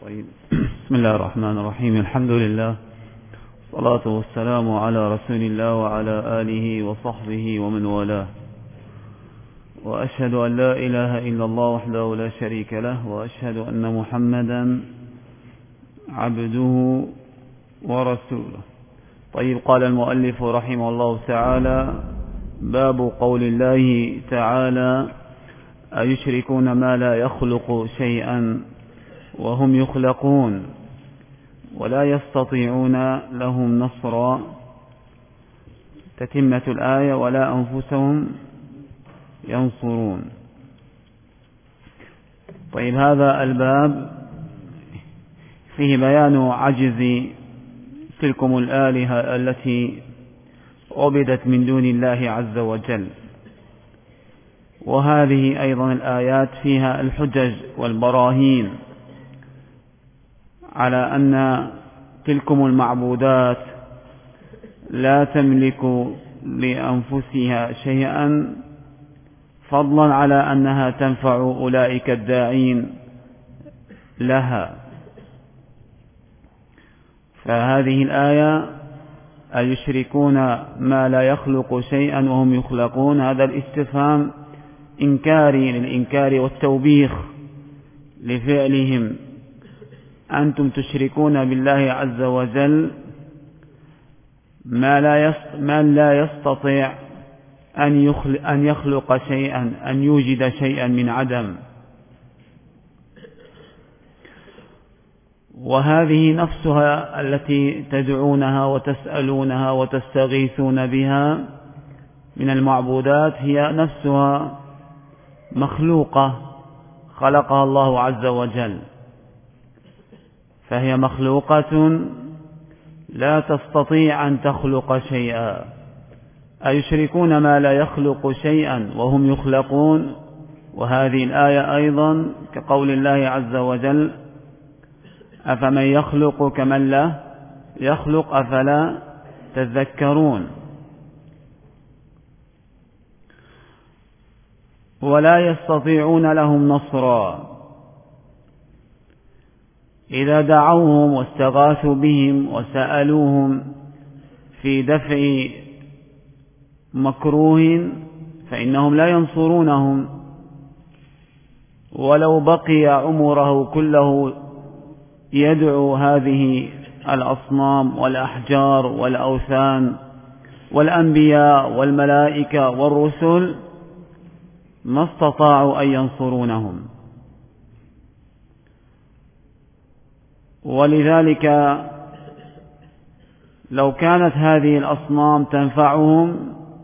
طيب. بسم الله الرحمن الرحيم. الحمد لله، والصلاة والسلام على رسول الله وعلى آله وصحبه ومن والاه، وأشهد أن لا إله إلا الله وحده لا شريك له، وأشهد أن محمدا عبده ورسوله. طيب، قال المؤلف رحمه الله تعالى: باب قول الله تعالى: أيشركون ما لا يخلق شيئا وهم يخلقون ولا يستطيعون لهم نصرا. تتمة الآية: ولا أنفسهم ينصرون. طيب، هذا الباب فيه بيان عجز تلكم الآلهة التي عبدت من دون الله عز وجل، وهذه أيضا الآيات فيها الحجج والبراهين على أن تلكم المعبودات لا تملك لأنفسها شيئا، فضلا على أنها تنفع أولئك الداعين لها. فهذه الآية: أيشركون ما لا يخلق شيئا وهم يخلقون، هذا الاستفهام إنكاري للإنكار والتوبيخ لفعلهم. أنتم تشركون بالله عز وجل ما لا يستطيع أن يخلق شيئا، أن يوجد شيئا من عدم. وهذه نفسها التي تدعونها وتسألونها وتستغيثون بها من المعبودات هي نفسها مخلوقة خلقها الله عز وجل، فهي مخلوقة لا تستطيع أن تخلق شيئا. أيشركون ما لا يخلق شيئا وهم يخلقون. وهذه الآية أيضا كقول الله عز وجل: أفمن يخلق كمن لا يخلق أفلا تذكرون. ولا يستطيعون لهم نصرا. إذا دعوهم واستغاثوا بهم وسألوهم في دفع مكروه فإنهم لا ينصرونهم، ولو بقي عمره كله يدعو هذه الأصنام والأحجار والأوثان والأنبياء والملائكة والرسل ما استطاعوا أن ينصرونهم. ولذلك لو كانت هذه الأصنام تنفعهم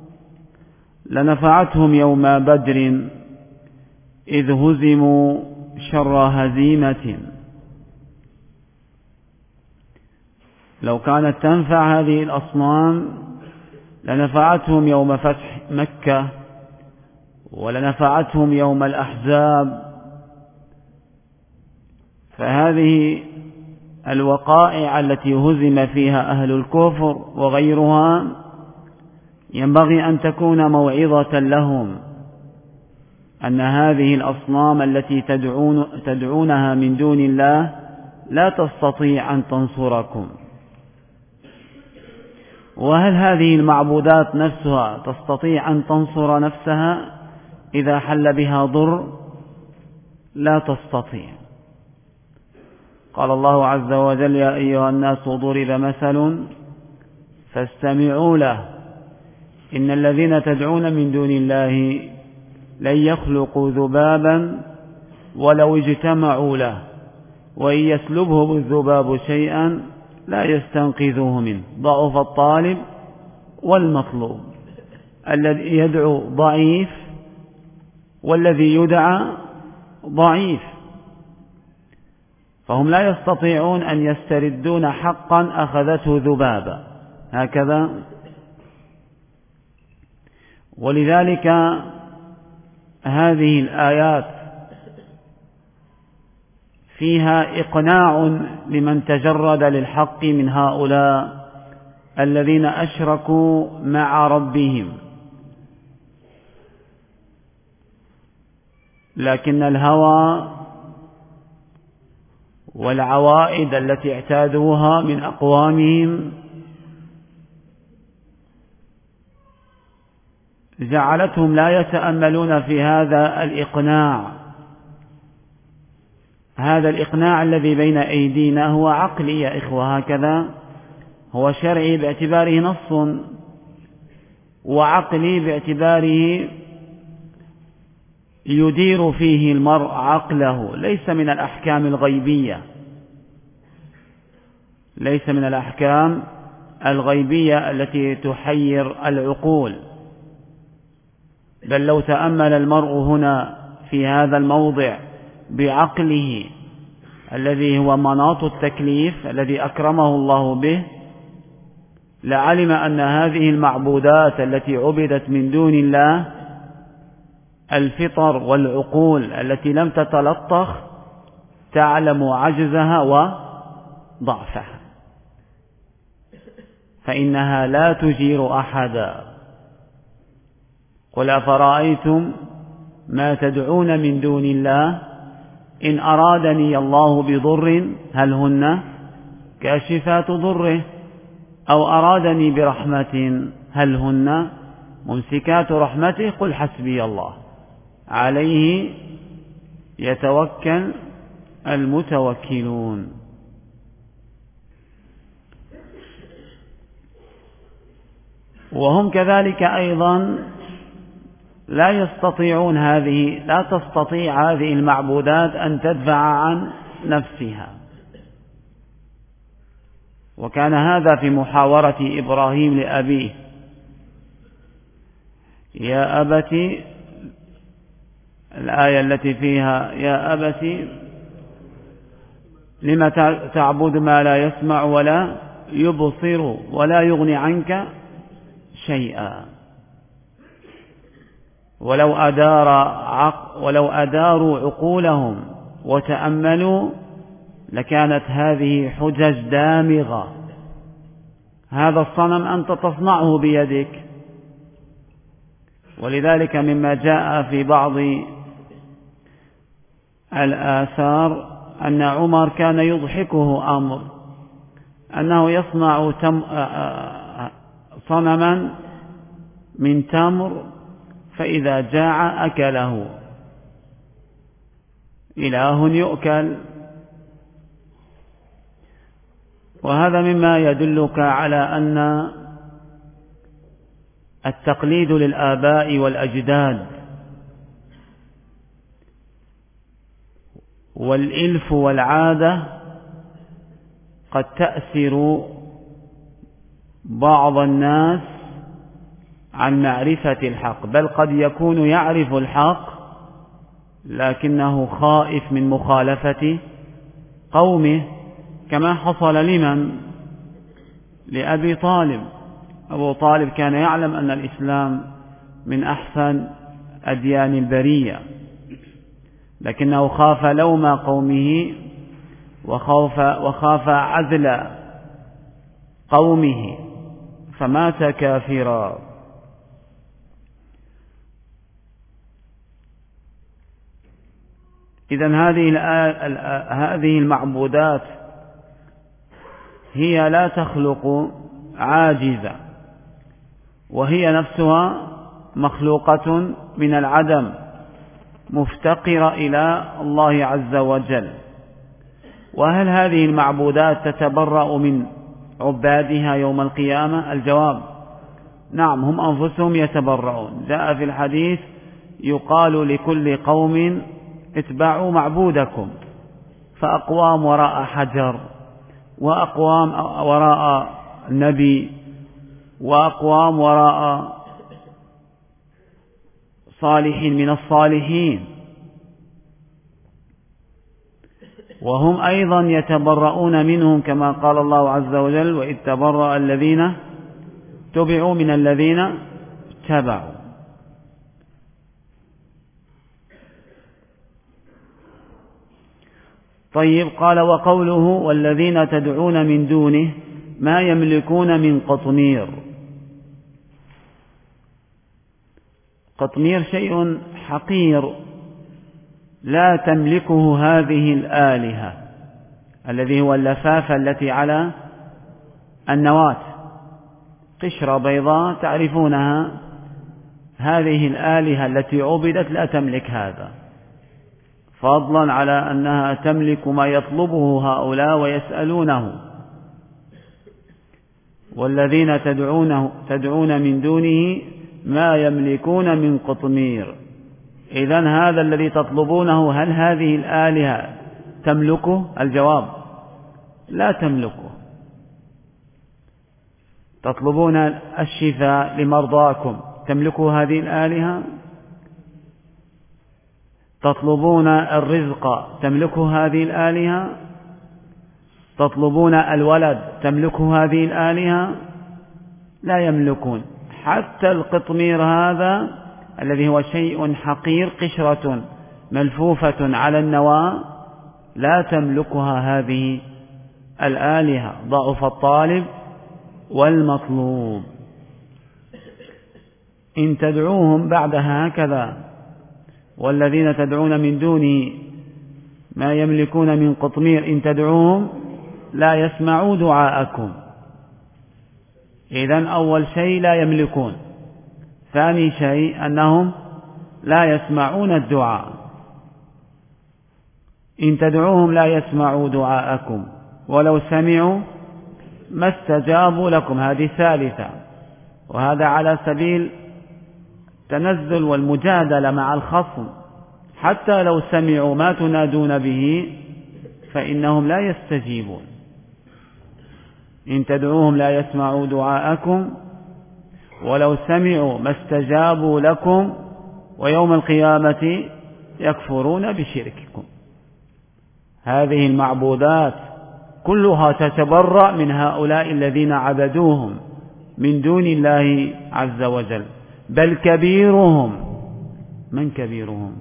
لنفعتهم يوم بدر إذ هزموا شر هزيمة. لو كانت تنفع هذه الأصنام لنفعتهم يوم فتح مكة، ولنفعتهم يوم الأحزاب. فهذه الوقائع التي هزم فيها أهل الكفر وغيرها ينبغي أن تكون موعظة لهم، أن هذه الأصنام التي تدعونها من دون الله لا تستطيع أن تنصركم. وهل هذه المعبودات نفسها تستطيع أن تنصر نفسها إذا حل بها ضر؟ لا تستطيع. قال الله عز وجل: يا أيها الناس ضرب مثل فاستمعوا له إن الذين تدعون من دون الله لن يخلقوا ذبابا ولو اجتمعوا له وإن يسلبهم الذباب شيئا لا يستنقذوه منه ضعف الطالب والمطلوب. الذي يدعو ضعيف والذي يدعى ضعيف، فهم لا يستطيعون أن يستردون حقا أخذته ذبابا هكذا. ولذلك هذه الآيات فيها إقناع لمن تجرد للحق من هؤلاء الذين أشركوا مع ربهم. لكن الهوى والعوائد التي اعتادوها من أقوامهم جعلتهم لا يتأملون في هذا الإقناع. هذا الإقناع الذي بين أيدينا هو عقلي يا إخوة، هكذا هو شرعي باعتباره نص، وعقلي باعتباره يدير فيه المرء عقله، ليس من الأحكام الغيبية، ليس من الأحكام الغيبية التي تحير العقول. بل لو تأمل المرء هنا في هذا الموضع بعقله الذي هو مناط التكليف الذي أكرمه الله به، لعلم أن هذه المعبودات التي عبدت من دون الله، الفطر والعقول التي لم تتلطخ تعلم عجزها وضعفها، فإنها لا تجير أحدا. قل أفرأيتم ما تدعون من دون الله إن أرادني الله بضر هل هن كاشفات ضره أو أرادني برحمة هل هن ممسكات رحمته قل حسبي الله عليه يتوكل المتوكلون. وهم كذلك أيضا لا تستطيع هذه المعبودات أن تدفع عن نفسها. وكان هذا في محاورة إبراهيم لأبيه: يا أبت، الآية التي فيها يا أبت لم تعبد ما لا يسمع ولا يبصر ولا يغني عنك شيئا. ولو أداروا عقولهم وتأملوا لكانت هذه حجج دامغة. هذا الصنم أنت تصنعه بيدك. ولذلك مما جاء في بعض الآثار أن عمر كان يضحكه أمر أنه يصنع صنما من تمر فإذا جاع أكله. إله يؤكل. وهذا مما يدلك على أن التقليد للآباء والأجداد والإلف والعادة قد تأثر بعض الناس عن معرفة الحق، بل قد يكون يعرف الحق لكنه خائف من مخالفة قومه، كما حصل لأبي طالب. أبو طالب كان يعلم أن الإسلام من أحسن أديان البرية، لكنه خاف لوم قومه وخاف عزل قومه فمات كافرا. إذن هذه المعبودات هي لا تخلق عاجزة، وهي نفسها مخلوقة من العدم مفتقرة إلى الله عز وجل. وهل هذه المعبودات تتبرأ من عبادها يوم القيامة؟ الجواب نعم، هم أنفسهم يتبرؤون. جاء في الحديث: يقال لكل قوم اتبعوا معبودكم، فأقوام وراء حجر، وأقوام وراء نبي، وأقوام وراء صالح من الصالحين. وهم أيضا يتبرؤون منهم كما قال الله عز وجل: وإذ تبرأ الذين تبعوا من الذين اتبعوا. طيب، قال: وقوله: والذين تدعون من دونه ما يملكون من قطمير. قطمير شيء حقير لا تملكه هذه الآلهة، الذي هو اللفافة التي على النواة، قشرة بيضاء تعرفونها. هذه الآلهة التي عبدت لا تملك هذا، فضلا على أنها تملك ما يطلبه هؤلاء ويسألونه. والذين تدعون من دونه ما يملكون من قطمير. إذن هذا الذي تطلبونه هل هذه الآلهة تملكه؟ الجواب لا تملكه. تطلبون الشفاء لمرضاكم، تملكه هذه الآلهة؟ تطلبون الرزق، تملكه هذه الآلهة؟ تطلبون الولد، تملكه هذه الآلهة؟ لا يملكون. حتى القطمير هذا الذي هو شيء حقير، قشرة ملفوفة على النواة، لا تملكها هذه الآلهة. ضعف الطالب والمطلوب. إن تدعوهم بعدها هكذا: والذين تدعون من دونه ما يملكون من قطمير، إن تدعوهم لا يسمعوا دعاءكم. إذن أول شيء لا يملكون، ثاني شيء أنهم لا يسمعون الدعاء. إن تدعوهم لا يسمعوا دعاءكم ولو سمعوا ما استجابوا لكم، هذه ثالثة. وهذا على سبيل التنزل والمجادلة مع الخصم. حتى لو سمعوا ما تنادون به فإنهم لا يستجيبون. إن تدعوهم لا يسمعوا دعاءكم ولو سمعوا ما استجابوا لكم ويوم القيامة يكفرون بشرككم. هذه المعبودات كلها تتبرأ من هؤلاء الذين عبدوهم من دون الله عز وجل. بل كبيرهم، من كبيرهم؟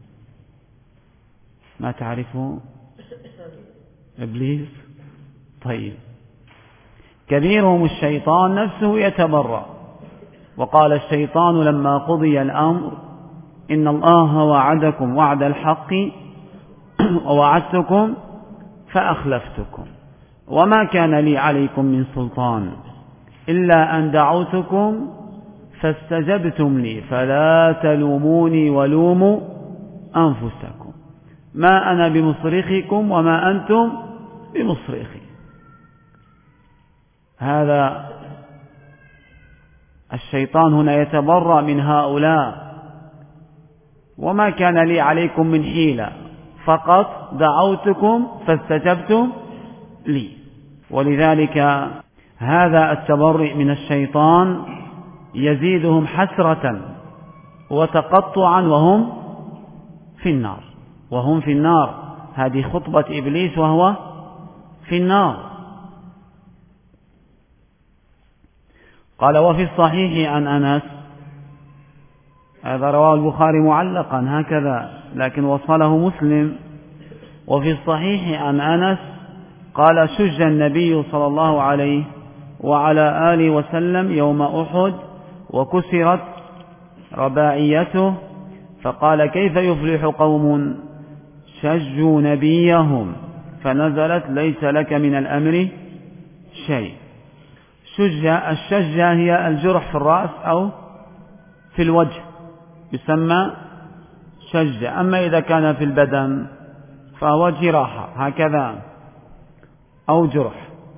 ما تعرفه؟ إبليس. طيب، كبيرهم الشيطان نفسه يتبرأ. وقال الشيطان لما قضي الأمر إن الله وعدكم وعد الحق ووعدتكم فأخلفتكم وما كان لي عليكم من سلطان إلا أن دعوتكم فاستجبتم لي فلا تلوموني ولوموا أنفسكم ما أنا بمصرخكم وما أنتم بمصرخي. هذا الشيطان هنا يتبرأ من هؤلاء. وما كان لي عليكم من حيلة، فقط دعوتكم فاستجبتم لي. ولذلك هذا التبرئ من الشيطان يزيدهم حسرة وتقطعا وهم في النار. هذه خطبة إبليس وهو في النار. قال وفي الصحيح عن أنس، هذا رواه البخاري معلقا هكذا لكن وصله مسلم. وفي الصحيح عن أنس قال شج النبي صلى الله عليه وعلى آله وسلم يوم أحد وكسرت رباعيته، فقال كيف يفلح قوم شجوا نبيهم، فنزلت ليس لك من الأمر شيء. الشجة هي الجرح في الرأس أو في الوجه يسمى شجة. أما إذا كان في البدن فهو جراحة هكذا أو جرح.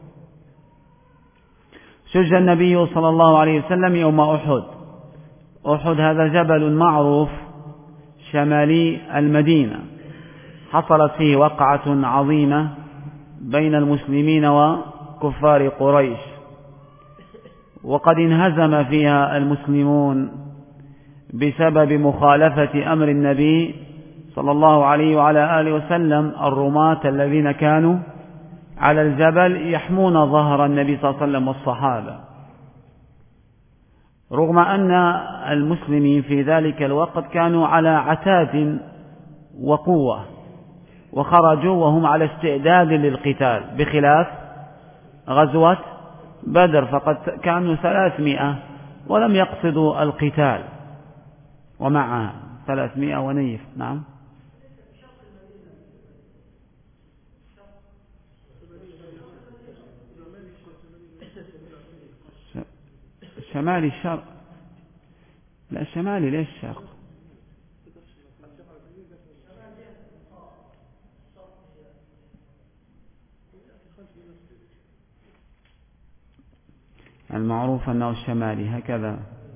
شج النبي صلى الله عليه وسلم يوم أحد. أحد هذا جبل معروف شمالي المدينة، حصلت فيه وقعة عظيمة بين المسلمين وكفار قريش، وقد انهزم فيها المسلمون بسبب مخالفة أمر النبي صلى الله عليه وعلى آله وسلم الرماة الذين كانوا على الجبل يحمون ظهر النبي صلى الله عليه وسلم والصحابة، رغم أن المسلمين في ذلك الوقت كانوا على عتاد وقوة وخرجوا وهم على استعداد للقتال، بخلاف غزوة بدر فقد كانوا 300 ولم يقصدوا القتال، ومعها 300 ونيف. نعم شمالي الشرق، لا شمالي ليش الشرق؟ المعروف أنه الشمالي هكذا.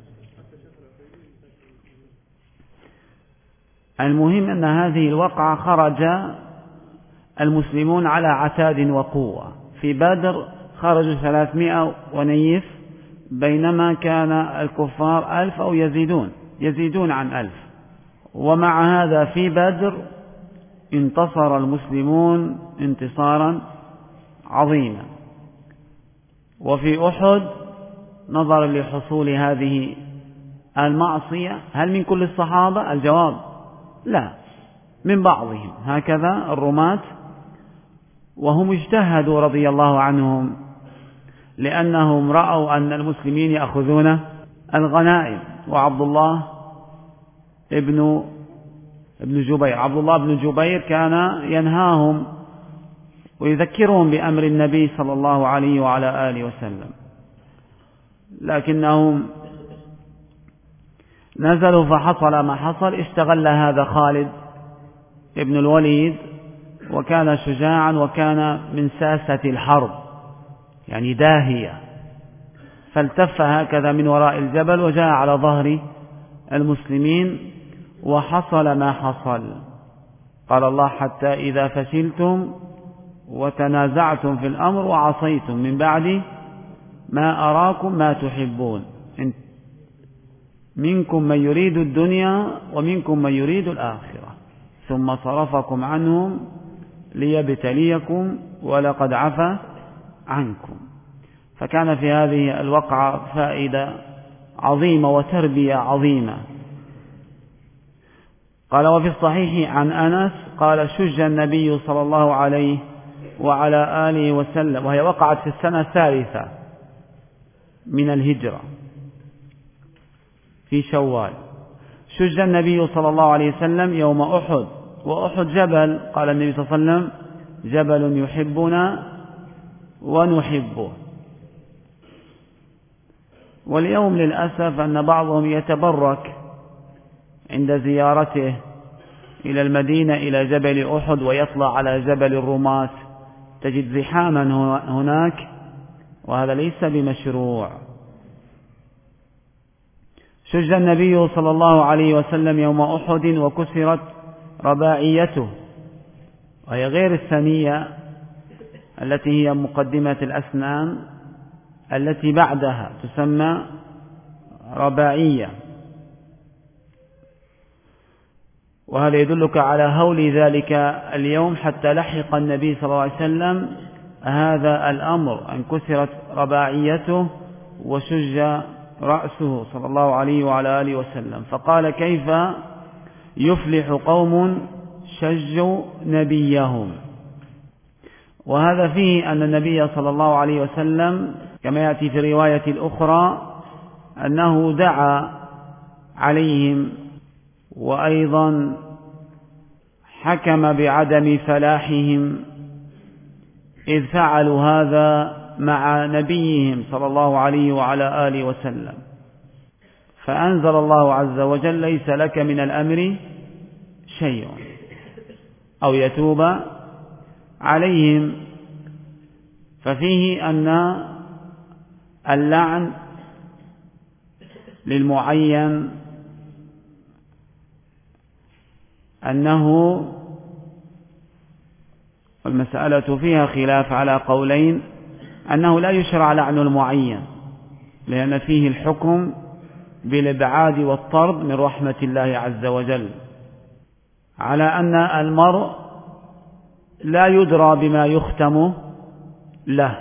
المهم أن هذه الوقعة خرج المسلمون على عتاد وقوة. في بدر خرجوا 300 ونيف، بينما كان الكفار 1000 أو يزيدون عن 1000. ومع هذا في بدر انتصر المسلمون انتصارا عظيما. وفي أحد نظرا لحصول هذه المعصية، هل من كل الصحابة؟ الجواب لا، من بعضهم، هكذا الرماة، وهم اجتهدوا رضي الله عنهم، لأنهم رأوا أن المسلمين يأخذون الغنائم. وعبد الله ابن جبير كان ينهاهم ويذكرهم بأمر النبي صلى الله عليه وعلى آله وسلم، لكنهم نزلوا فحصل ما حصل. استغل هذا خالد ابن الوليد، وكان شجاعا وكان من ساسة الحرب، يعني داهية، فالتف هكذا من وراء الجبل وجاء على ظهر المسلمين، وحصل ما حصل. قال الله: حتى إذا فشلتم وتنازعتم في الأمر وعصيتم من بعد ما أراكم ما تحبون منكم من يريد الدنيا ومنكم من يريد الآخرة ثم صرفكم عنهم ليبتليكم ولقد عفا عنكم. فكان في هذه الوقعة فائدة عظيمة وتربية عظيمة. قال: وفي الصحيح عن أنس قال: شج النبي صلى الله عليه وعلى آله وسلم، وهي وقعت في السنة 3 من الهجرة في شوال. شج النبي صلى الله عليه وسلم يوم أحد، وأحد جبل، قال النبي صلى الله عليه وسلم: جبل يحبنا ونحبه. واليوم للأسف أن بعضهم يتبرك عند زيارته إلى المدينة إلى جبل أحد ويطلع على جبل الرماة، تجد زحاما هناك، وهذا ليس بمشروع. شج النبي صلى الله عليه وسلم يوم أحد وكسرت رباعيته، وهي غير الثنية التي هي مقدمة الأسنان، التي بعدها تسمى رباعية. وهذا يدلك على هول ذلك اليوم، حتى لحق النبي صلى الله عليه وسلم هذا الأمر، أن كسرت رباعيته وشج رأسه صلى الله عليه وعلى آله وسلم. فقال: كيف يفلح قوم شجوا نبيهم؟ وهذا فيه أن النبي صلى الله عليه وسلم كما يأتي في رواية الأخرى أنه دعا عليهم، وأيضا حكم بعدم فلاحهم إذ فعلوا هذا مع نبيهم صلى الله عليه وعلى آله وسلم. فأنزل الله عز وجل: ليس لك من الأمر شيء، أو يتوب عليهم. ففيه أن اللعن للمعين أنه المسألة فيها خلاف على قولين، أنه لا يشرع لعن المعين، لأن فيه الحكم بالإبعاد والطرد من رحمة الله عز وجل، على أن المرء لا يدرى بما يختم له.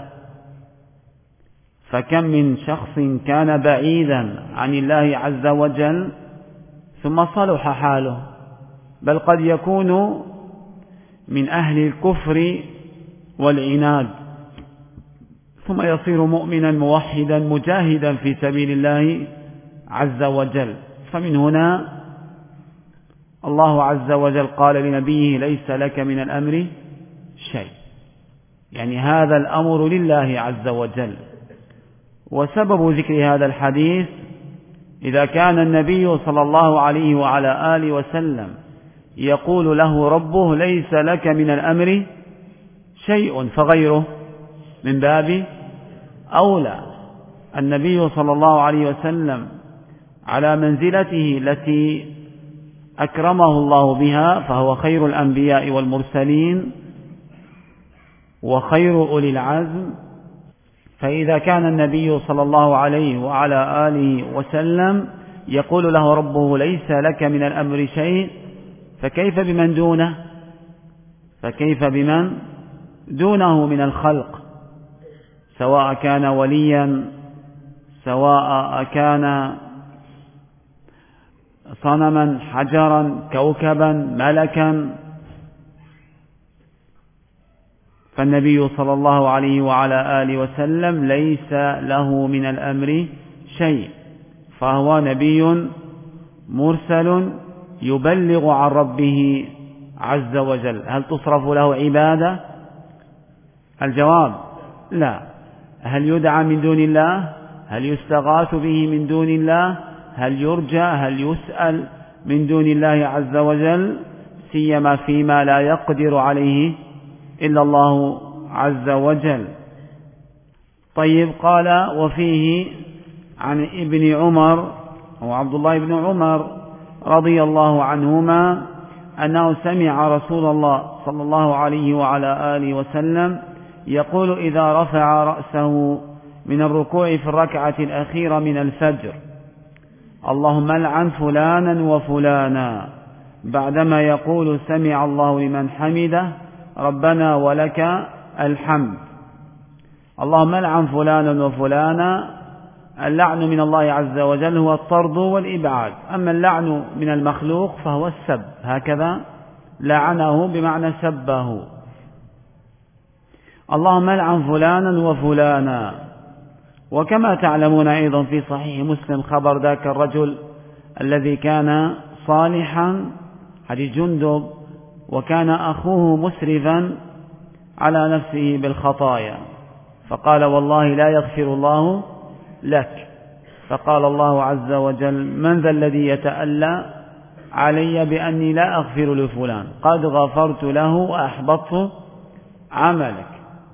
فكم من شخص كان بعيدا عن الله عز وجل ثم صلح حاله، بل قد يكون من أهل الكفر والعناد ثم يصير مؤمنا موحدا مجاهدا في سبيل الله عز وجل. فمن هنا الله عز وجل قال لنبيه: ليس لك من الأمر شيء، يعني هذا الأمر لله عز وجل. وسبب ذكر هذا الحديث إذا كان النبي صلى الله عليه وعلى آله وسلم يقول له ربه ليس لك من الأمر شيء، فغيره من باب أولى. النبي صلى الله عليه وسلم على منزلته التي أكرمه الله بها، فهو خير الأنبياء والمرسلين وخير أولي العزم. فإذا كان النبي صلى الله عليه وعلى آله وسلم يقول له ربه ليس لك من الأمر شيء، فكيف بمن دونه؟ فكيف بمن دونه من الخلق، سواء كان وليا، سواء كان صنما، حجرا، كوكبا، ملكا. فالنبي صلى الله عليه وعلى آله وسلم ليس له من الأمر شيء، فهو نبي مرسل يبلغ عن ربه عز وجل. هل تصرف له عبادة؟ الجواب لا. هل يدعى من دون الله؟ هل يستغاث به من دون الله؟ هل يرجى؟ هل يسأل من دون الله عز وجل؟ سيما فيما لا يقدر عليه إلا الله عز وجل. طيب، قال وفيه عن ابن عمر وعبد الله بن عمر رضي الله عنهما أنه سمع رسول الله صلى الله عليه وعلى آله وسلم يقول إذا رفع رأسه من الركوع في الركعة الأخيرة من الفجر: اللهم العن فلانا وفلانا، بعدما يقول سمع الله لمن حمده ربنا ولك الحمد. اللهم العن فلانا وفلانا، اللعن من الله عز وجل هو الطرد والإبعاد، أما اللعن من المخلوق فهو السب، هكذا لعنه بمعنى سبه. اللهم العن فلانا وفلانا. وكما تعلمون أيضا في صحيح مسلم خبر ذاك الرجل الذي كان صالحا، حديث جندب، وكان أخوه مسرفا على نفسه بالخطايا، فقال والله لا يغفر الله لك. فقال الله عز وجل: من ذا الذي يتألى علي بأني لا أغفر لفلان؟ قد غفرت له وأحبطت عملك.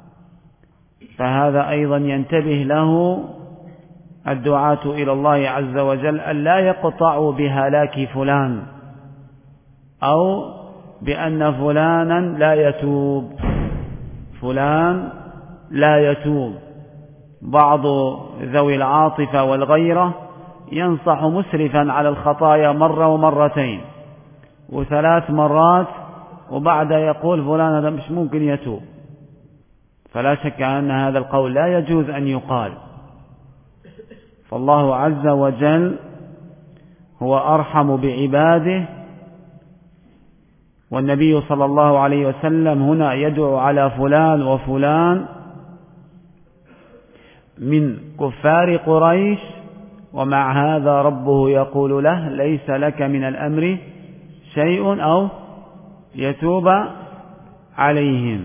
فهذا أيضا ينتبه له الدعاة إلى الله عز وجل أن لا يقطعوا بهلاك فلان، أو بأن فلانا لا يتوب. فلان لا يتوب. بعض ذوي العاطفة والغيرة ينصح مسرفا على الخطايا مرة ومرتين وثلاث مرات، وبعد يقول فلان هذا مش ممكن يتوب. فلا شك أن هذا القول لا يجوز أن يقال. فالله عز وجل هو أرحم بعباده، والنبي صلى الله عليه وسلم هنا يدعو على فلان وفلان من كفار قريش، ومع هذا ربه يقول له ليس لك من الأمر شيء أو يتوب عليهم.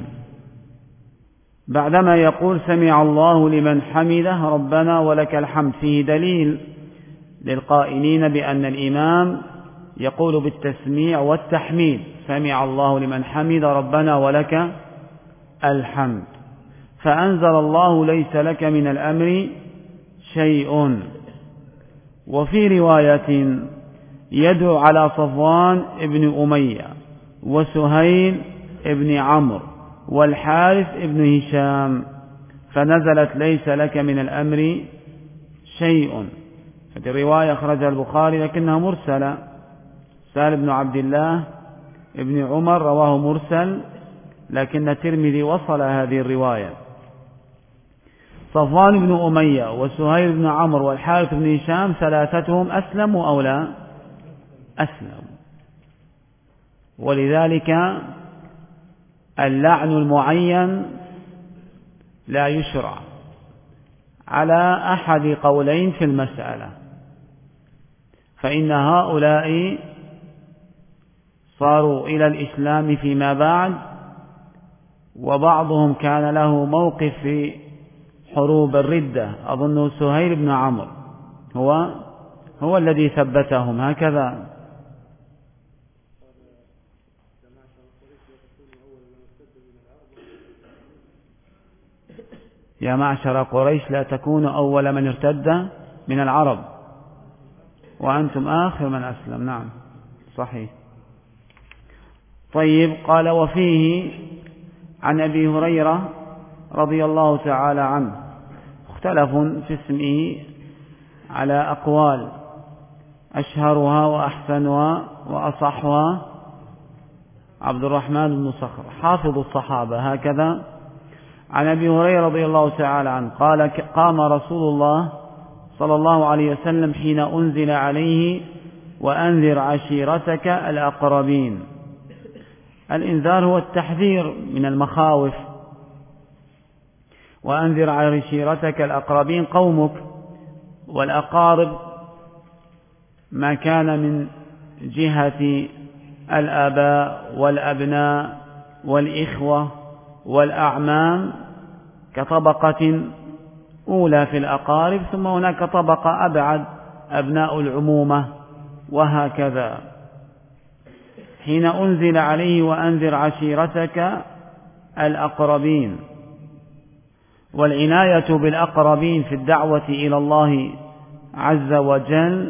بعدما يقول سمع الله لمن حمده ربنا ولك الحمد، فيه دليل للقائلين بأن الإمام يقول بالتسميع والتحميد: سمع الله لمن حمد ربنا ولك الحمد. فأنزل الله ليس لك من الأمر شيء. وفي رواية يدعو على صفوان ابن أمية وسهيل ابن عمرو والحارث ابن هشام، فنزلت ليس لك من الأمر شيء. هذه الرواية أخرجها البخاري لكنها مرسلة. سهل بن عبد الله ابن عمر رواه مرسل، لكن الترمذي وصل هذه الرواية. صفوان بن أمية وسهيل بن عمرو والحارث بن هشام ثلاثتهم أسلموا أو لا؟ أسلموا. ولذلك اللعن المعين لا يشرع على أحد قولين في المسألة، فإن هؤلاء صاروا إلى الإسلام فيما بعد، وبعضهم كان له موقف في حروب الردة، أظن سهيل بن عمرو هو الذي ثبتهم هكذا. يا معشر قريش لا تكونوا أول من ارتد من العرب وأنتم آخر من أسلم. نعم صحيح. طيب، قال وفيه عن أبي هريرة رضي الله تعالى عنه مختلف في اسمه على أقوال، أشهرها وأحسنها وأصحها عبد الرحمن بن صخر حافظ الصحابة هكذا. عن أبي هريرة رضي الله تعالى عنه قال قام رسول الله صلى الله عليه وسلم حين أنزل عليه وأنذر عشيرتك الأقربين. الإنذار هو التحذير من المخاوف. وأنذر عشيرتك الأقربين قومك، والأقارب ما كان من جهة الآباء والأبناء والإخوة والأعمام كطبقة أولى في الأقارب، ثم هناك طبقة أبعد أبناء العمومة وهكذا. حين أنزل عليه وأنذر عشيرتك الأقربين، والعناية بالأقربين في الدعوة إلى الله عز وجل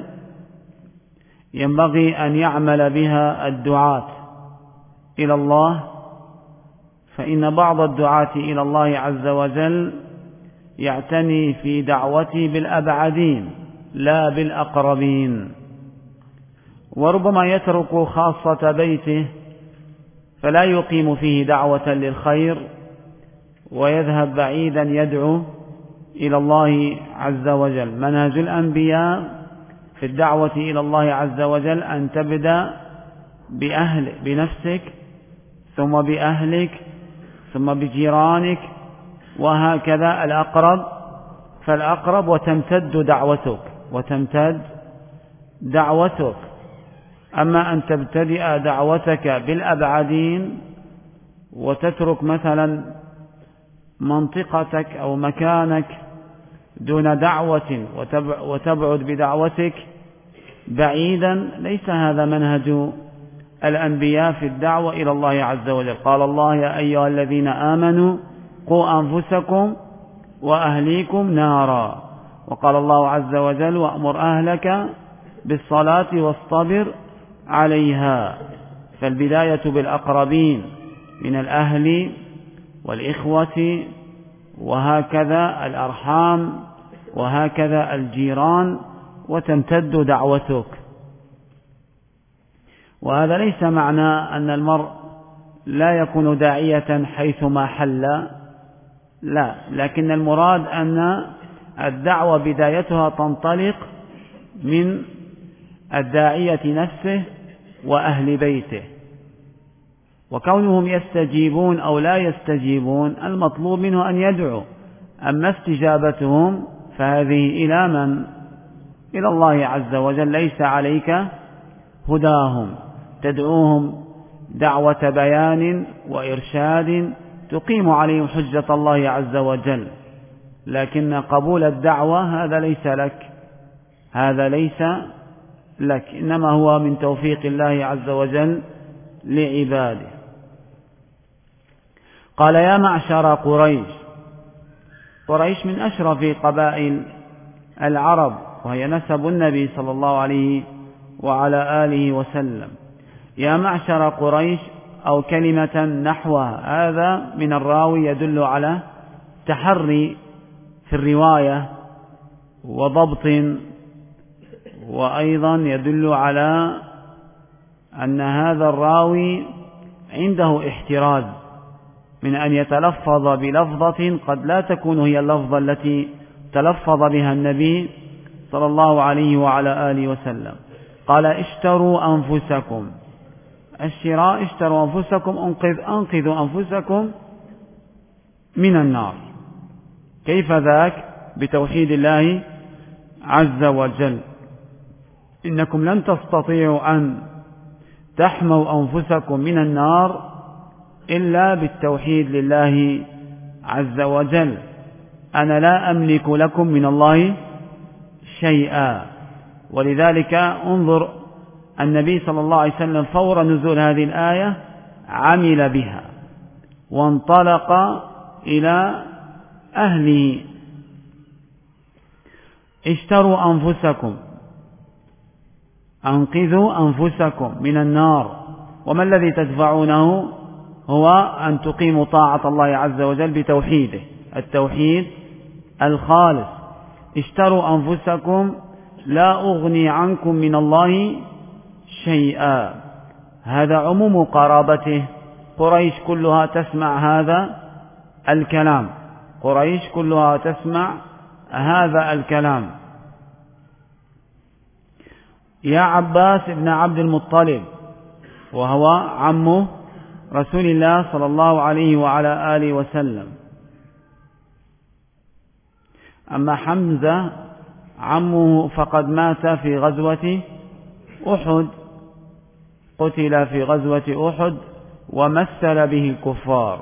ينبغي أن يعمل بها الدعاة إلى الله، فإن بعض الدعاة إلى الله عز وجل يعتني في دعوته بالأبعدين لا بالأقربين، وربما يترك خاصة بيته فلا يقيم فيه دعوة للخير ويذهب بعيدا يدعو إلى الله عز وجل. منهج الأنبياء في الدعوة إلى الله عز وجل أن تبدأ بنفسك، ثم بأهلك، ثم بجيرانك، وهكذا الأقرب فالأقرب، وتمتد دعوتك. أما أن تبتدئ دعوتك بالأبعدين وتترك مثلا منطقتك أو مكانك دون دعوة وتبعد بدعوتك بعيدا، ليس هذا منهج الأنبياء في الدعوة إلى الله عز وجل. قال الله يا أيها الذين آمنوا قوا أنفسكم وأهليكم نارا، وقال الله عز وجل وأمر أهلك بالصلاة واصطبر عليها. فالبداية بالأقربين من الأهل والإخوة وهكذا الأرحام وهكذا الجيران، وتمتد دعوتك. وهذا ليس معنى أن المرء لا يكون داعية حيثما حل، لا، لكن المراد أن الدعوة بدايتها تنطلق من الداعية نفسه وأهل بيته، وكونهم يستجيبون أو لا يستجيبون المطلوب منه أن يدعو. أما استجابتهم فهذه إلى من؟ إلى الله عز وجل، ليس عليك هداهم، تدعوهم دعوة بيان وإرشاد تقيم عليهم حجة الله عز وجل، لكن قبول الدعوة هذا ليس لك، إنما هو من توفيق الله عز وجل لعباده. قال يا معشر قريش من أشرف قبائل العرب، وهي نسب النبي صلى الله عليه وعلى آله وسلم. يا معشر قريش أو كلمة نحوها، هذا من الراوي يدل على تحري في الرواية وضبط، وأيضا يدل على أن هذا الراوي عنده احتراز من أن يتلفظ بلفظة قد لا تكون هي اللفظة التي تلفظ بها النبي صلى الله عليه وعلى آله وسلم. قال اشتروا أنفسكم، الشراء اشتروا أنفسكم، أنقذوا أنفسكم من النار. كيف ذاك؟ بتوحيد الله عز وجل. إنكم لن تستطيعوا أن تحموا أنفسكم من النار إلا بالتوحيد لله عز وجل. أنا لا أملك لكم من الله شيئا. ولذلك انظر النبي صلى الله عليه وسلم فور نزول هذه الآية عمل بها وانطلق إلى أهله: اشتروا أنفسكم، أنقذوا أنفسكم من النار. وما الذي تدفعونه؟ هو أن تقيموا طاعة الله عز وجل بتوحيده، التوحيد الخالص. اشتروا أنفسكم لا أغني عنكم من الله شيئا. هذا عموم قرابته، قريش كلها تسمع هذا الكلام، قريش كلها تسمع هذا الكلام. يا عباس بن عبد المطلب، وهو عم رسول الله صلى الله عليه وعلى آله وسلم. أما حمزة عمه فقد مات في غزوة أحد، قتل في غزوة أحد ومثل به الكفار.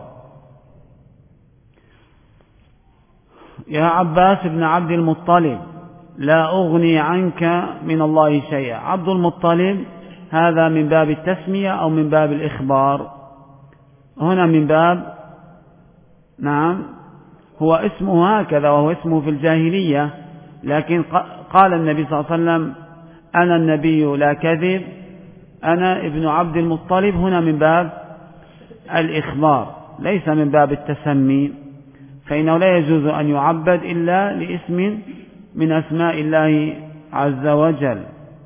يا عباس بن عبد المطلب لا أغني عنك من الله شيئا. عبد المطلب هذا من باب التسمية أو من باب الإخبار؟ هنا من باب، نعم، هو اسمه هكذا وهو اسمه في الجاهلية، لكن قال النبي صلى الله عليه وسلم: أنا النبي لا كذب، أنا ابن عبد المطلب. هنا من باب الإخبار ليس من باب التسمي، فإنه لا يجوز أن يعبد إلا لاسم من أسماء الله عز وجل.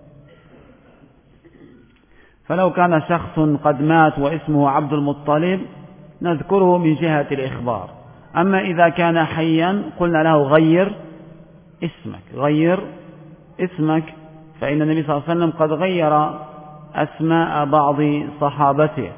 فلو كان شخص قد مات واسمه عبد المطلب نذكره من جهة الإخبار. أما إذا كان حيا قلنا له غير اسمك، غير اسمك، فإن النبي صلى الله عليه وسلم قد غير أسماء بعض صحابته.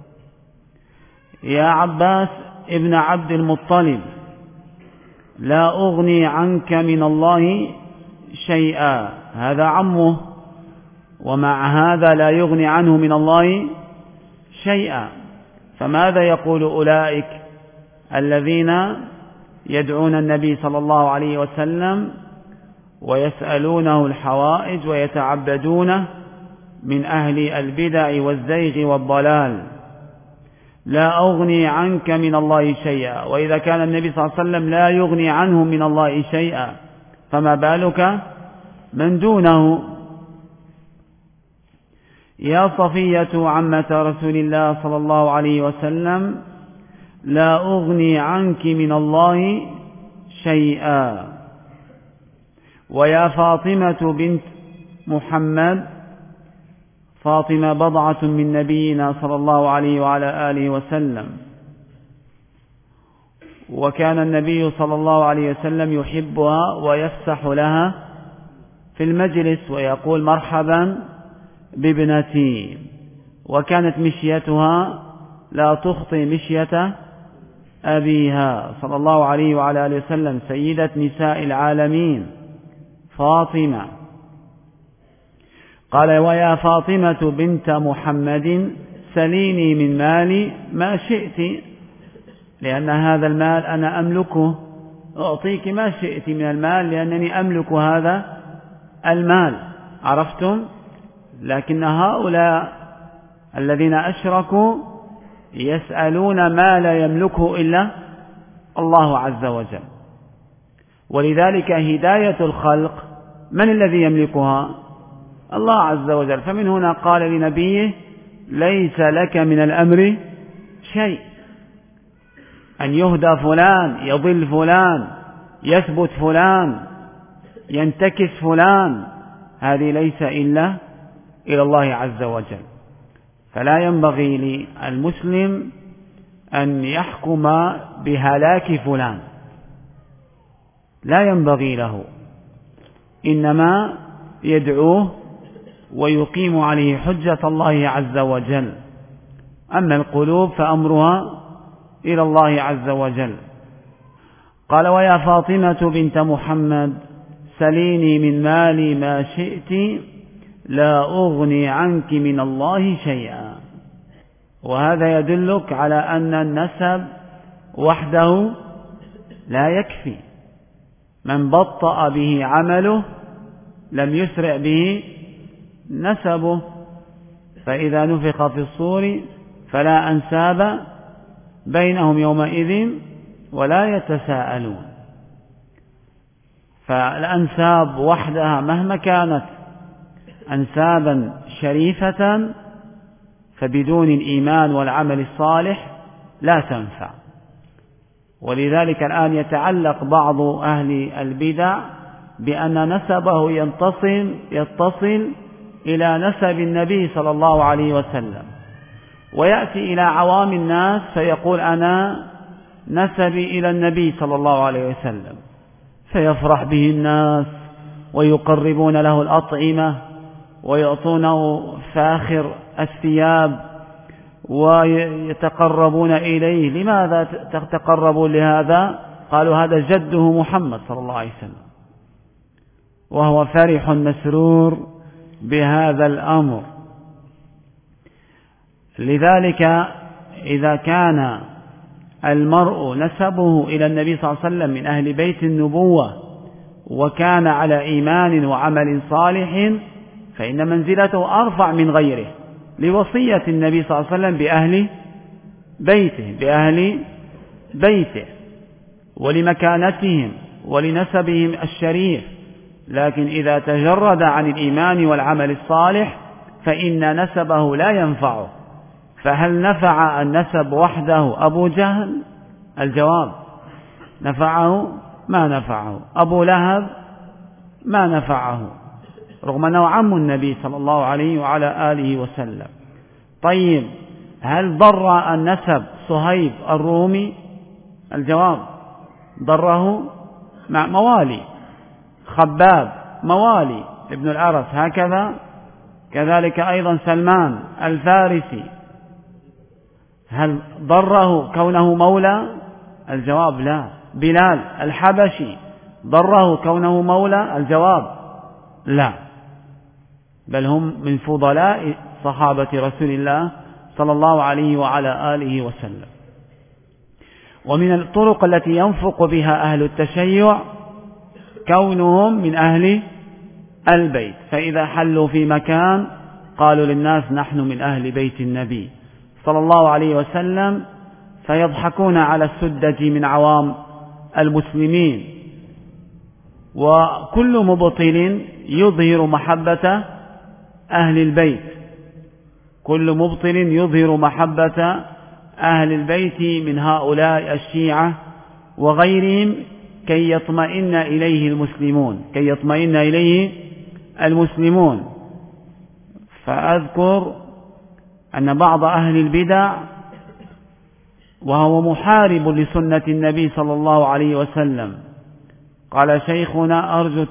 يا عباس ابن عبد المطلب لا أغني عنك من الله شيئا. هذا عمه، ومع هذا لا يغني عنه من الله شيئا. فماذا يقول أولئك الذين يدعون النبي صلى الله عليه وسلم ويسألونه الحوائج ويتعبدونه من أهل البدع والزيغ والضلال؟ لا أغني عنك من الله شيئا. وإذا كان النبي صلى الله عليه وسلم لا يغني عنه من الله شيئا، فما بالك من دونه؟ يا صفية عمة رسول الله صلى الله عليه وسلم لا أغني عنك من الله شيئا. ويا فاطمة بنت محمد، فاطمة بضعة من نبينا صلى الله عليه وعلى آله وسلم، وكان النبي صلى الله عليه وسلم يحبها ويفسح لها في المجلس ويقول: مرحبا بابنتي. وكانت مشيتها لا تخطي مشية أبيها صلى الله عليه وعلى آله وسلم، سيدة نساء العالمين فاطمة. قال: ويا فاطمة بنت محمد سليني من مالي ما شئت، لأن هذا المال أنا أملكه، أعطيك ما شئت من المال لأنني أملك هذا المال. عرفتم؟ لكن هؤلاء الذين أشركوا يسألون ما لا يملكه إلا الله عز وجل. ولذلك هداية الخلق من الذي يملكها؟ الله عز وجل. فمن هنا قال لنبيه: ليس لك من الأمر شيء. أن يهدى فلان، يضل فلان، يثبت فلان، ينتكس فلان، هذه ليس إلا إلى الله عز وجل. فلا ينبغي للمسلم أن يحكم بهلاك فلان، لا ينبغي له، إنما يدعوه ويقيم عليه حجة الله عز وجل. أما القلوب فأمرها إلى الله عز وجل. قال: ويا فاطمة بنت محمد سليني من مالي ما شئت لا أغني عنك من الله شيئا. وهذا يدلك على أن النسب وحده لا يكفي، من بطأ به عمله لم يسرع به نسبه. فإذا نفخ في الصور فلا أنساب بينهم يومئذ ولا يتساءلون. فالأنساب وحدها مهما كانت أنسابا شريفة فبدون الإيمان والعمل الصالح لا تنفع. ولذلك الآن يتعلق بعض أهل البدع بأن نسبه يتصل إلى نسب النبي صلى الله عليه وسلم، ويأتي إلى عوام الناس فيقول أنا نسبي إلى النبي صلى الله عليه وسلم، فيفرح به الناس ويقربون له الأطعمة ويعطونه فاخر الثياب ويتقربون إليه. لماذا تتقربون لهذا؟ قالوا هذا جده محمد صلى الله عليه وسلم، وهو فرح مسرور بهذا الأمر. لذلك إذا كان المرء نسبه إلى النبي صلى الله عليه وسلم من أهل بيت النبوة وكان على إيمان وعمل صالح فإن منزلته أرفع من غيره، لوصية النبي صلى الله عليه وسلم بأهل بيته ولمكانتهم ولنسبهم الشريف. لكن إذا تجرد عن الإيمان والعمل الصالح فإن نسبه لا ينفعه. فهل نفع النسب وحده أبو جهل؟ الجواب نفعه؟ ما نفعه. أبو لهب ما نفعه، رغم أنه عم النبي صلى الله عليه وعلى آله وسلم. طيب هل ضر النسب صهيب الرومي؟ الجواب ضره مع موالي. خباب موالي ابن الأرس هكذا، كذلك أيضا سلمان الفارسي. هل ضره كونه مولى؟ الجواب لا. بلال الحبشي ضره كونه مولى؟ الجواب لا، بل هم من فضلاء صحابة رسول الله صلى الله عليه وعلى آله وسلم. ومن الطرق التي ينفق بها أهل التشيع كونهم من أهل البيت، فإذا حلوا في مكان قالوا للناس نحن من أهل بيت النبي صلى الله عليه وسلم، فيضحكون على السدج من عوام المسلمين. وكل مبطل يظهر محبة أهل البيت، كل مبطل يظهر محبة أهل البيت من هؤلاء الشيعة وغيرهم كي يطمئن إليه المسلمون. فأذكر أن بعض أهل البدع وهو محارب لسنة النبي صلى الله عليه وسلم قال شيخنا أرجو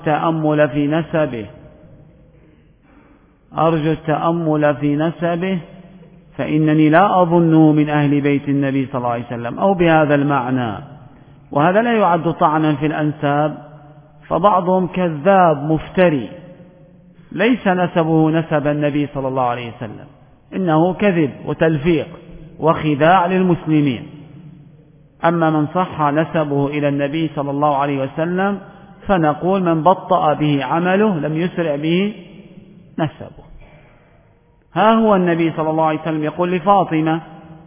التأمل في نسبه فإنني لا أظنه من أهل بيت النبي صلى الله عليه وسلم، أو بهذا المعنى. وهذا لا يعد طعنا في الأنساب، فبعضهم كذاب مفتري ليس نسبه نسب النبي صلى الله عليه وسلم، إنه كذب وتلفيق وخداع للمسلمين. أما من صح نسبه إلى النبي صلى الله عليه وسلم فنقول من بطأ به عمله لم يسرع به نسبه. ها هو النبي صلى الله عليه وسلم يقول لفاطمة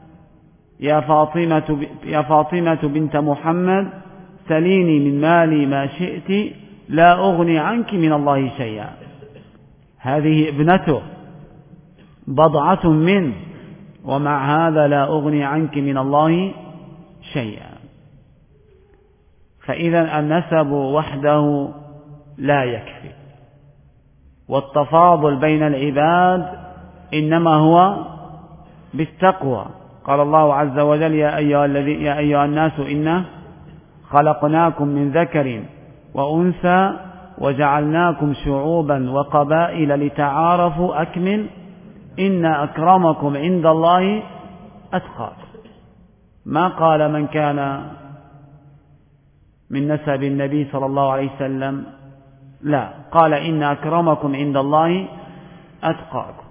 يا فاطمة بنت محمد سليني من مالي ما شئت لا أغني عنك من الله شيئا. هذه ابنته بضعة منه، ومع هذا لا أغني عنك من الله شيئا. فإذا النسب وحده لا يكفي، والتفاضل بين العباد إنما هو بالتقوى. قال الله عز وجل يا أيها الناس إنا خلقناكم من ذكر وأنثى وجعلناكم شعوبا وقبائل لتعارفوا أكمل إن أكرمكم عند الله أتقاكم. ما قال من كان من نسب النبي صلى الله عليه وسلم، لا، قال إن أكرمكم عند الله أتقاكم.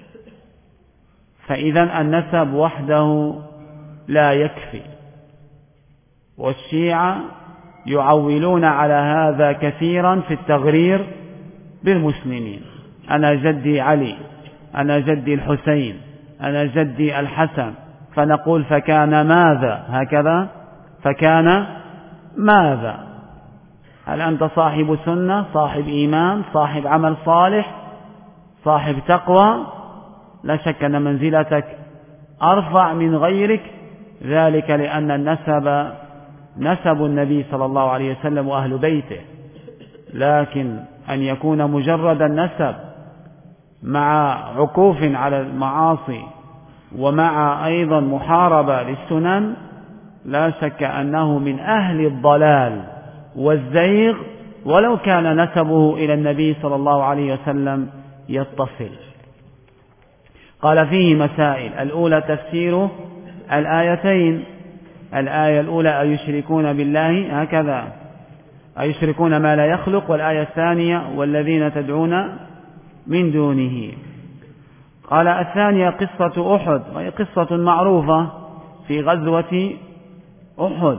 فإذا النسب وحده لا يكفي. والشيعة يعولون على هذا كثيرا في التغرير بالمسلمين. أنا جدي علي، أنا جدي الحسين، أنا جدي الحسن، فنقول فكان ماذا، هكذا فكان ماذا. هل أنت صاحب سنة، صاحب إيمان، صاحب عمل صالح، صاحب تقوى؟ لا شك أن منزلتك أرفع من غيرك، ذلك لأن النسب نسب النبي صلى الله عليه وسلم وأهل بيته. لكن أن يكون مجرد النسب مع عكوف على المعاصي ومع أيضا محاربة للسنن، لا شك أنه من أهل الضلال والزيغ، ولو كان نسبه إلى النبي صلى الله عليه وسلم يتصل. قال فيه مسائل: الأولى تفسير الآيتين. الآية الأولى: أيشركون بالله، هكذا أيشركون ما لا يخلق، والآية الثانية: والذين تدعون من دونه. قال الثانية قصة أحد، وهي قصة معروفة في غزوة أحد.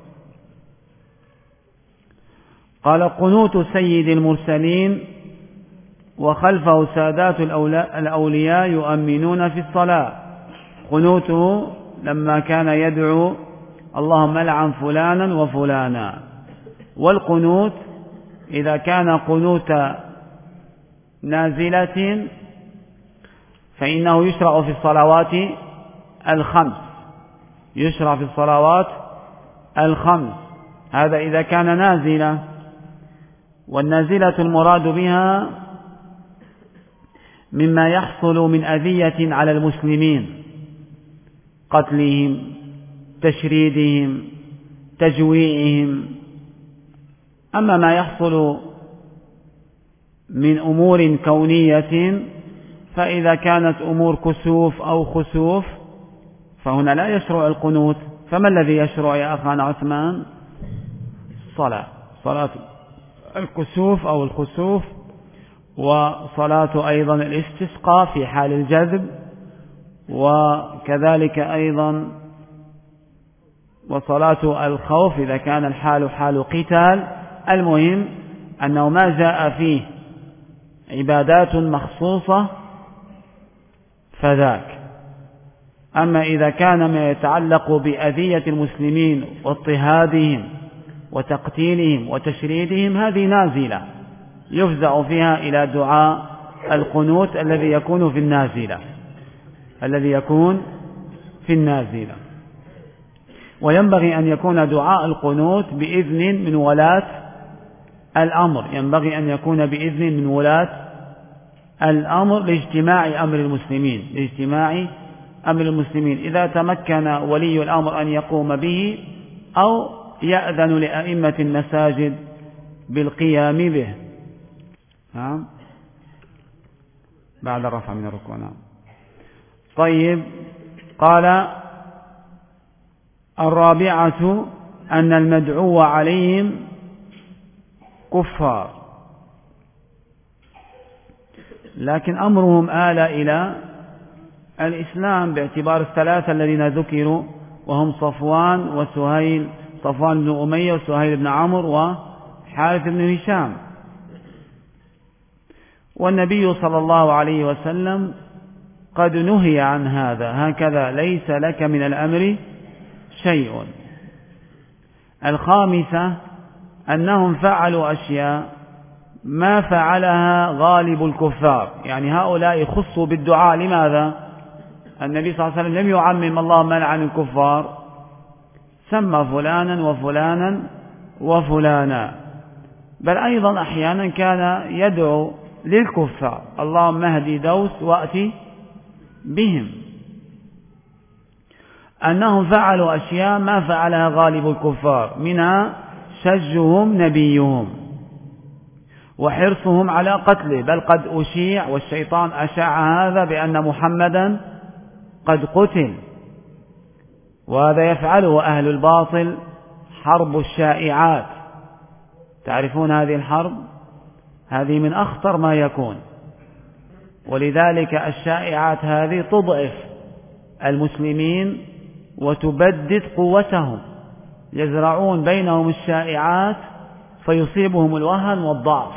قال: قنوت سيد المرسلين وخلفه سادات الأولياء يؤمنون في الصلاة. قنوته لما كان يدعو: اللهم لعن فلانا وفلانا. والقنوت إذا كان قنوت نازلة فإنه يشرع في الصلوات الخمس، يشرع في الصلوات الخمس، هذا إذا كان نازلة. والنازلة المراد بها مما يحصل من أذية على المسلمين، قتلهم، تشريدهم، تجويعهم. أما ما يحصل من أمور كونية فإذا كانت أمور كسوف أو خسوف فهنا لا يشرع القنوت. فما الذي يشرع يا أخانا عثمان؟ صلاة الكسوف أو الخسوف، وصلاة أيضا الاستسقاء في حال الجذب، وكذلك أيضا وصلاة الخوف إذا كان الحال حال قتال. المهم أنه ما جاء فيه عبادات مخصوصة فذاك. أما إذا كان ما يتعلق بأذية المسلمين واضطهادهم وتقتيلهم وتشريدهم هذه نازلة يفزع فيها إلى دعاء القنوت الذي يكون في النازلة. وينبغي أن يكون دعاء القنوت بإذن من ولاة الأمر، ينبغي أن يكون بإذن من ولاة الأمر لاجتماع أمر المسلمين، إذا تمكن ولي الأمر أن يقوم به أو يأذن لأئمة المساجد بالقيام به. بعد الرفع من الركوع. طيب. قال: الرابعة أن المدعو عليهم كفار، لكن أمرهم آل إلى الإسلام باعتبار الثلاثة الذين ذكروا، وهم صفوان وسهيل، صفوان بن أمية وسهيل بن عمرو وحارث بن هشام. والنبي صلى الله عليه وسلم قد نهي عن هذا، هكذا ليس لك من الأمر شيء. الخامسة أنهم فعلوا أشياء ما فعلها غالب الكفار، يعني هؤلاء خصوا بالدعاء. لماذا؟ النبي صلى الله عليه وسلم لم يعمم اللهم لعن الكفار، سمى فلانا وفلانا وفلانا، بل أيضا أحيانا كان يدعو للكفار: اللهم اهدي دوس وأتي بهم. أنهم فعلوا أشياء ما فعلها غالب الكفار، منها شجهم نبيهم وحرصهم على قتله، بل قد أشيع والشيطان أشاع هذا بأن محمدا قد قتل، وهذا يفعله أهل الباطل، حرب الشائعات. تعرفون هذه الحرب، هذه من أخطر ما يكون، ولذلك الشائعات هذه تضعف المسلمين وتبدد قوتهم، يزرعون بينهم الشائعات فيصيبهم الوهن والضعف،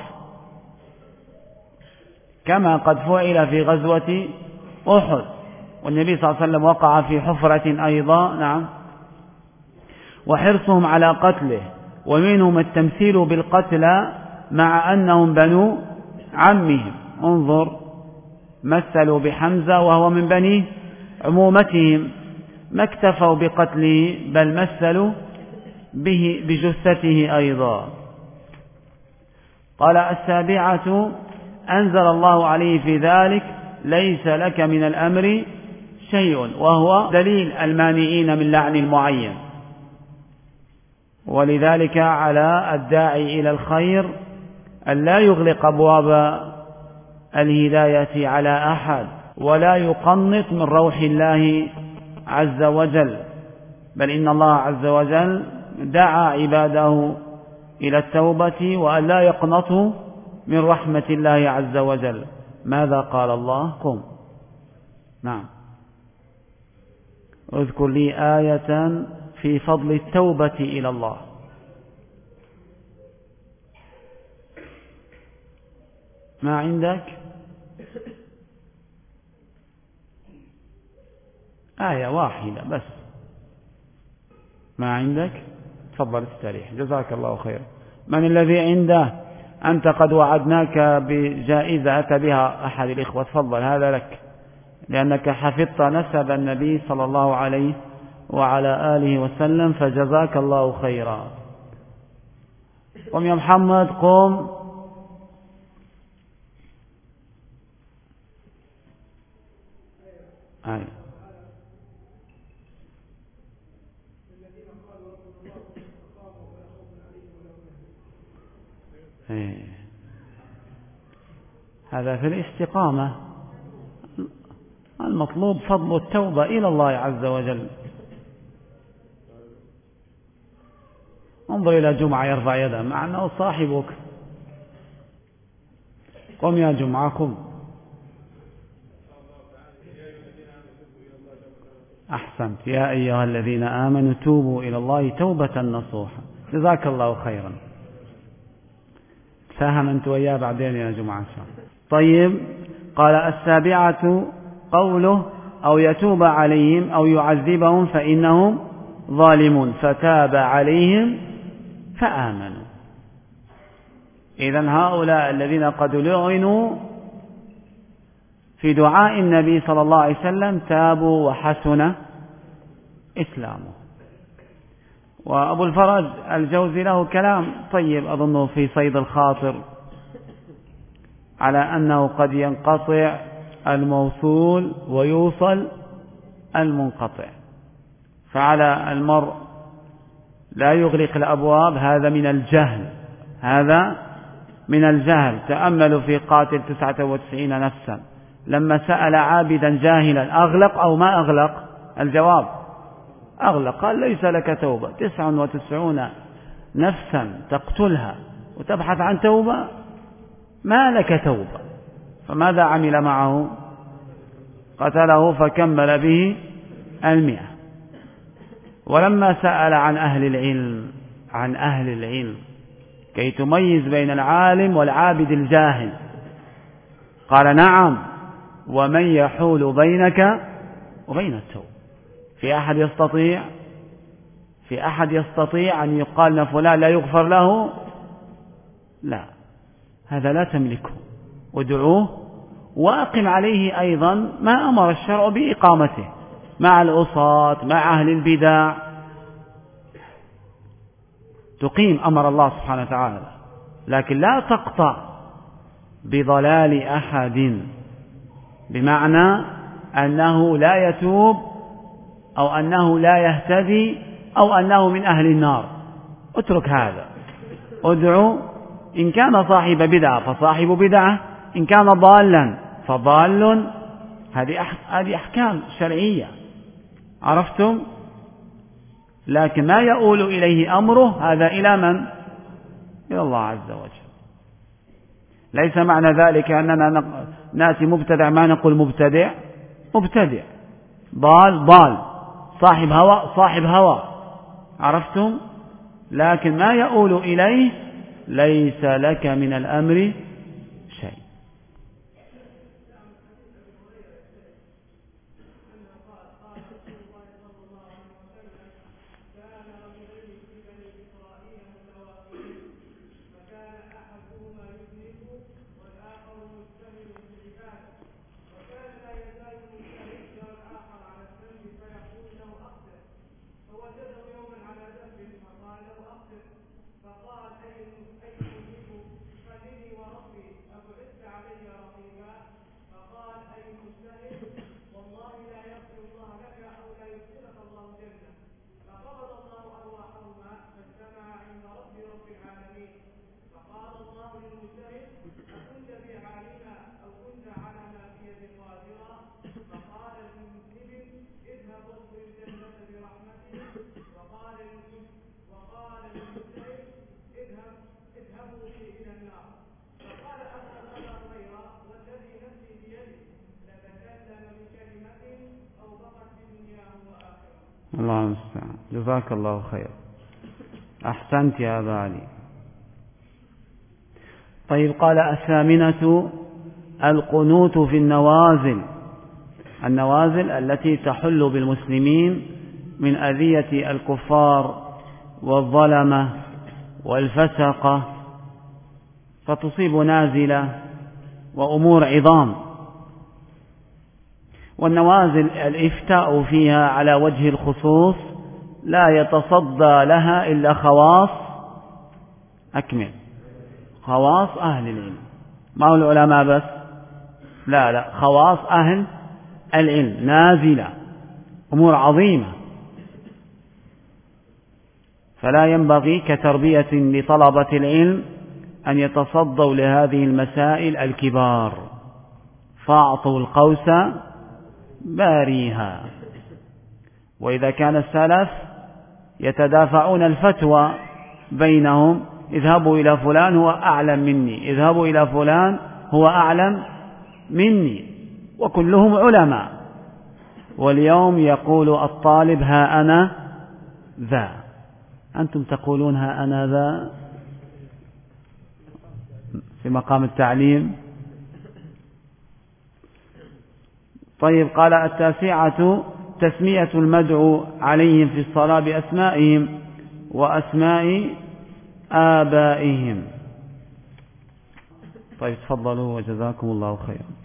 كما قد فعل في غزوة أحد، والنبي صلى الله عليه وسلم وقع في حفرة أيضا. نعم. وحرصهم على قتله، ومنهم التمثيل بالقتلى مع أنهم بنو عمهم. انظر، مثلوا بحمزة وهو من بني عمومتهم، ما اكتفوا بقتله بل مثلوا به بجثته أيضا. قال: السابعة أنزل الله عليه في ذلك: ليس لك من الأمر شيء، وهو دليل المانعين من لعن المعين. ولذلك على الداعي إلى الخير أن لا يغلق أبواب الهداية على أحد، ولا يقنط من روح الله عز وجل، بل إن الله عز وجل دعا عباده إلى التوبة وأن لا يقنطوا من رحمة الله عز وجل. ماذا قال الله؟ قم. نعم. اذكر لي آية في فضل التوبة إلى الله. ما عندك؟ آية واحدة بس. ما عندك؟ تفضل استريح، جزاك الله خير. من الذي عنده؟ أنت قد وعدناك بجائزة أتى بها أحد الإخوة، تفضل، هذا لك، لأنك حفظت نسب النبي صلى الله عليه وعلى آله وسلم، فجزاك الله خيرا. قم يا محمد، قم. هذا في الاستقامة. المطلوب فضل التوبة إلى الله عز وجل. انظر إلى جمعة يرفع يده مع أنه صاحبك. قم يا جمعة، قم. أحسنت. يا أيها الذين آمنوا توبوا إلى الله توبة نصوحا. جزاك الله خيرا. فهم أنت وياه بعدين يا جماعة. طيب، قال: السابعة قوله: أو يتوب عليهم أو يعذبهم فإنهم ظالمون، فتاب عليهم فآمنوا. إذن هؤلاء الذين قد لعنوا في دعاء النبي صلى الله عليه وسلم تابوا وحسن إسلامه. وأبو الفرج الجوزي له كلام طيب أظنه في صيد الخاطر على أنه قد ينقطع الموصول ويوصل المنقطع، فعلى المرء لا يغلق الأبواب. هذا من الجهل، هذا من الجهل. تأملوا في قاتل 99 نفسا لما سأل عابدا جاهلا: أغلق أو ما أغلق؟ الجواب: أغلق. قال: ليس لك توبة. 99 نفسا تقتلها وتبحث عن توبة؟ ما لك توبة. فماذا عمل معه؟ قتله فكمل به 100. ولما سأل عن أهل العلم كي تميز بين العالم والعابد الجاهل، قال: نعم، ومن يحول بينك وبين التوبة. في أحد يستطيع أن يقال فلان لا يغفر له؟ لا، هذا لا تملكه. ادعوه وأقم عليه أيضا ما أمر الشرع بإقامته مع العصاة، مع أهل البدع. تقيم أمر الله سبحانه وتعالى، لكن لا تقطع بضلال أحد، بمعنى أنه لا يتوب أو أنه لا يهتدي أو أنه من أهل النار. اترك هذا. ادعو، إن كان صاحب بدعة فصاحب بدعة، إن كان ضالا فضال. هذه أحكام شرعية، عرفتم؟ لكن ما يؤول إليه أمره هذا إلى من؟ إلى الله عز وجل. ليس معنى ذلك أننا نأتي مبتدع ما نقول مبتدع. ضال، صاحب هوى. عرفتم؟ لكن ما يؤول إليه ليس لك من الأمر شيء. الله المستعان. جزاك الله خير، أحسنت يا أبا علي. طيب، قال الثامنة القنوت في النوازل، النوازل التي تحل بالمسلمين من أذية الكفار والظلمة والفسقة، فتصيب نازلة وأمور عظام. والنوازل الإفتاء فيها على وجه الخصوص لا يتصدى لها إلا خواص، أكمل، خواص أهل العلم، ما هو العلماء بس، لا، خواص أهل العلم، نازلة، أمور عظيمة. فلا ينبغي كتربية لطلبة العلم أن يتصدوا لهذه المسائل الكبار، فأعطوا القوس باريها. وإذا كان السلف يتدافعون الفتوى بينهم، اذهبوا إلى فلان هو أعلم مني، اذهبوا إلى فلان هو أعلم مني، وكلهم علماء. واليوم يقول الطالب ها أنا ذا، أنتم تقولون ها أنا ذا في مقام التعليم. طيب، قال التاسعة تسمية المدعو عليهم في الصلاة بأسمائهم وأسماء آبائهم. طيب، تفضلوا وجزاكم الله خيرا.